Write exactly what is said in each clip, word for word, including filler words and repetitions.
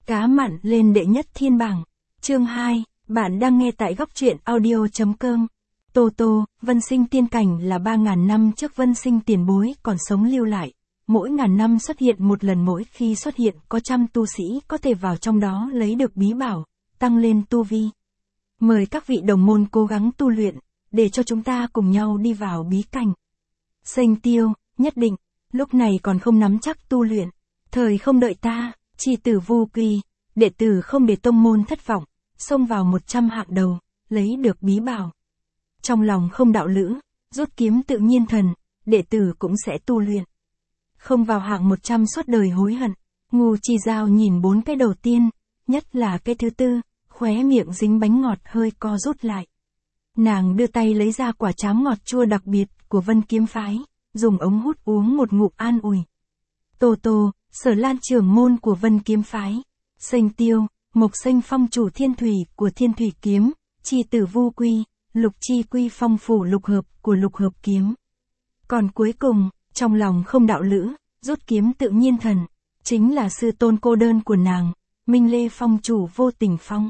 Cá mặn lên đệ nhất thiên bảng. Chương hai, bạn đang nghe tại góc truyện audio chấm com. Tô Tô, Vân Sinh tiên cảnh là ba ngàn năm trước Vân Sinh tiền bối còn sống lưu lại. Mỗi ngàn năm xuất hiện một lần, mỗi khi xuất hiện có trăm tu sĩ có thể vào trong đó lấy được bí bảo, tăng lên tu vi. Mời các vị đồng môn cố gắng tu luyện, để cho chúng ta cùng nhau đi vào bí cảnh. Sênh Tiêu, nhất định, lúc này còn không nắm chắc tu luyện, thời không đợi ta, chi tử Vu Quy, đệ tử không để tông môn thất vọng, xông vào một trăm hạng đầu, lấy được bí bảo. Trong lòng không đạo lữ, rút kiếm tự nhiên thần, đệ tử cũng sẽ tu luyện. Không vào hạng một trăm suốt đời hối hận. Ngô Chi Giao nhìn bốn cái đầu tiên, nhất là cái thứ tư, khóe miệng dính bánh ngọt hơi co rút lại. Nàng đưa tay lấy ra quả trám ngọt chua đặc biệt của Vân Kiếm Phái, dùng ống hút uống một ngụm an ủi. Tô Tô, Sở Lan trưởng môn của Vân Kiếm Phái, Sênh Tiêu, Mộc Sênh phong chủ Thiên Thủy của Thiên Thủy Kiếm, chi tử Vu Quy, Lục Chi Quy phong phủ Lục Hợp của Lục Hợp Kiếm. Còn cuối cùng, trong lòng không đạo lữ, rút kiếm tự nhiên thần, chính là sư tôn cô đơn của nàng, Minh Lê phong chủ Vô Tình Phong.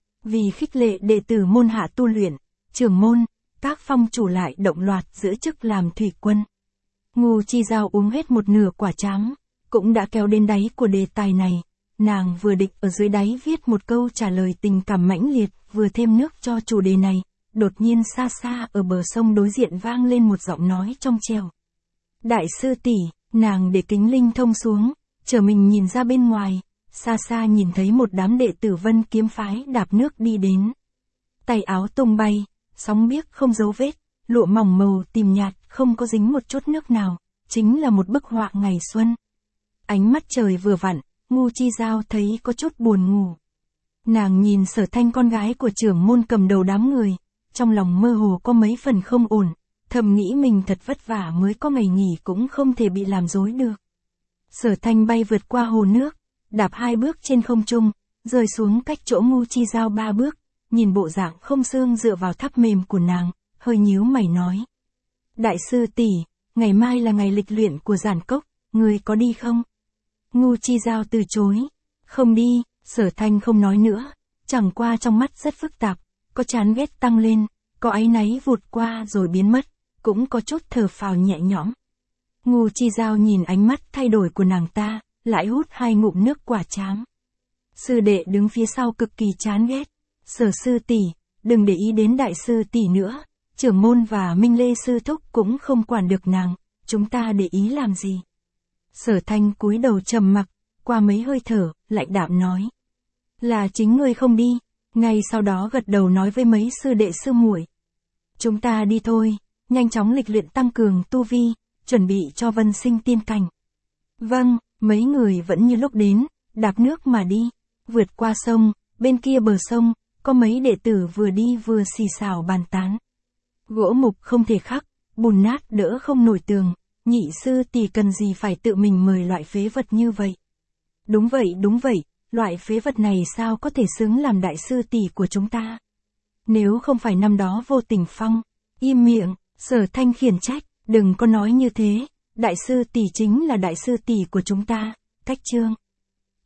Vì khích lệ đệ tử môn hạ tu luyện, trưởng môn, các phong chủ lại động loạt giữ chức làm thủy quân. Ngô Chi Giao uống hết một nửa quả trám, cũng đã kéo đến đáy của đề tài này. Nàng vừa định ở dưới đáy viết một câu trả lời tình cảm mãnh liệt, vừa thêm nước cho chủ đề này, đột nhiên xa xa ở bờ sông đối diện vang lên một giọng nói trong trẻo. Đại sư tỷ, nàng để kính linh thông xuống, chờ mình nhìn ra bên ngoài, xa xa nhìn thấy một đám đệ tử Vân Kiếm Phái đạp nước đi đến. Tay áo tung bay, sóng biếc không dấu vết, lụa mỏng màu tím nhạt không có dính một chút nước nào, chính là một bức họa ngày xuân. Ánh mắt trời vừa vặn, Ngô Chi Giao thấy có chút buồn ngủ. Nàng nhìn Sở Thanh con gái của trưởng môn cầm đầu đám người, trong lòng mơ hồ có mấy phần không ổn, thầm nghĩ mình thật vất vả mới có ngày nghỉ cũng không thể bị làm dối được. Sở Thanh bay vượt qua hồ nước, đạp hai bước trên không trung, rơi xuống cách chỗ Ngô Chi Giao ba bước, nhìn bộ dạng không xương dựa vào tháp mềm của nàng, hơi nhíu mày nói. Đại sư tỷ, ngày mai là ngày lịch luyện của Giản Cốc, người có đi không? Ngô Chi Giao từ chối. Không đi, Sở Thanh không nói nữa, chẳng qua trong mắt rất phức tạp, có chán ghét tăng lên, có áy náy vụt qua rồi biến mất, cũng có chút thở phào nhẹ nhõm. Ngô Chi Giao nhìn ánh mắt thay đổi của nàng ta, lại hút hai ngụm nước quả trám. Sư đệ đứng phía sau cực kỳ chán ghét. Sở sư tỷ, đừng để ý đến đại sư tỷ nữa, trưởng môn và Minh Lê sư thúc cũng không quản được nàng, chúng ta để ý làm gì? Sở Thanh cúi đầu trầm mặc, qua mấy hơi thở, lạnh đạm nói. Là chính ngươi không đi, ngay sau đó gật đầu nói với mấy sư đệ sư muội. Chúng ta đi thôi, nhanh chóng lịch luyện tăng cường tu vi, chuẩn bị cho Vân Sinh tiên cảnh. Vâng, mấy người vẫn như lúc đến, đạp nước mà đi, vượt qua sông, bên kia bờ sông, có mấy đệ tử vừa đi vừa xì xào bàn tán. Gỗ mục không thể khắc, bùn nát đỡ không nổi tường, nhị sư tỷ cần gì phải tự mình mời loại phế vật như vậy. Đúng vậy đúng vậy, loại phế vật này sao có thể xứng làm đại sư tỷ của chúng ta. Nếu không phải năm đó Vô Tình Phong, im miệng, Sở Thanh khiển trách, đừng có nói như thế, đại sư tỷ chính là đại sư tỷ của chúng ta, cách chương.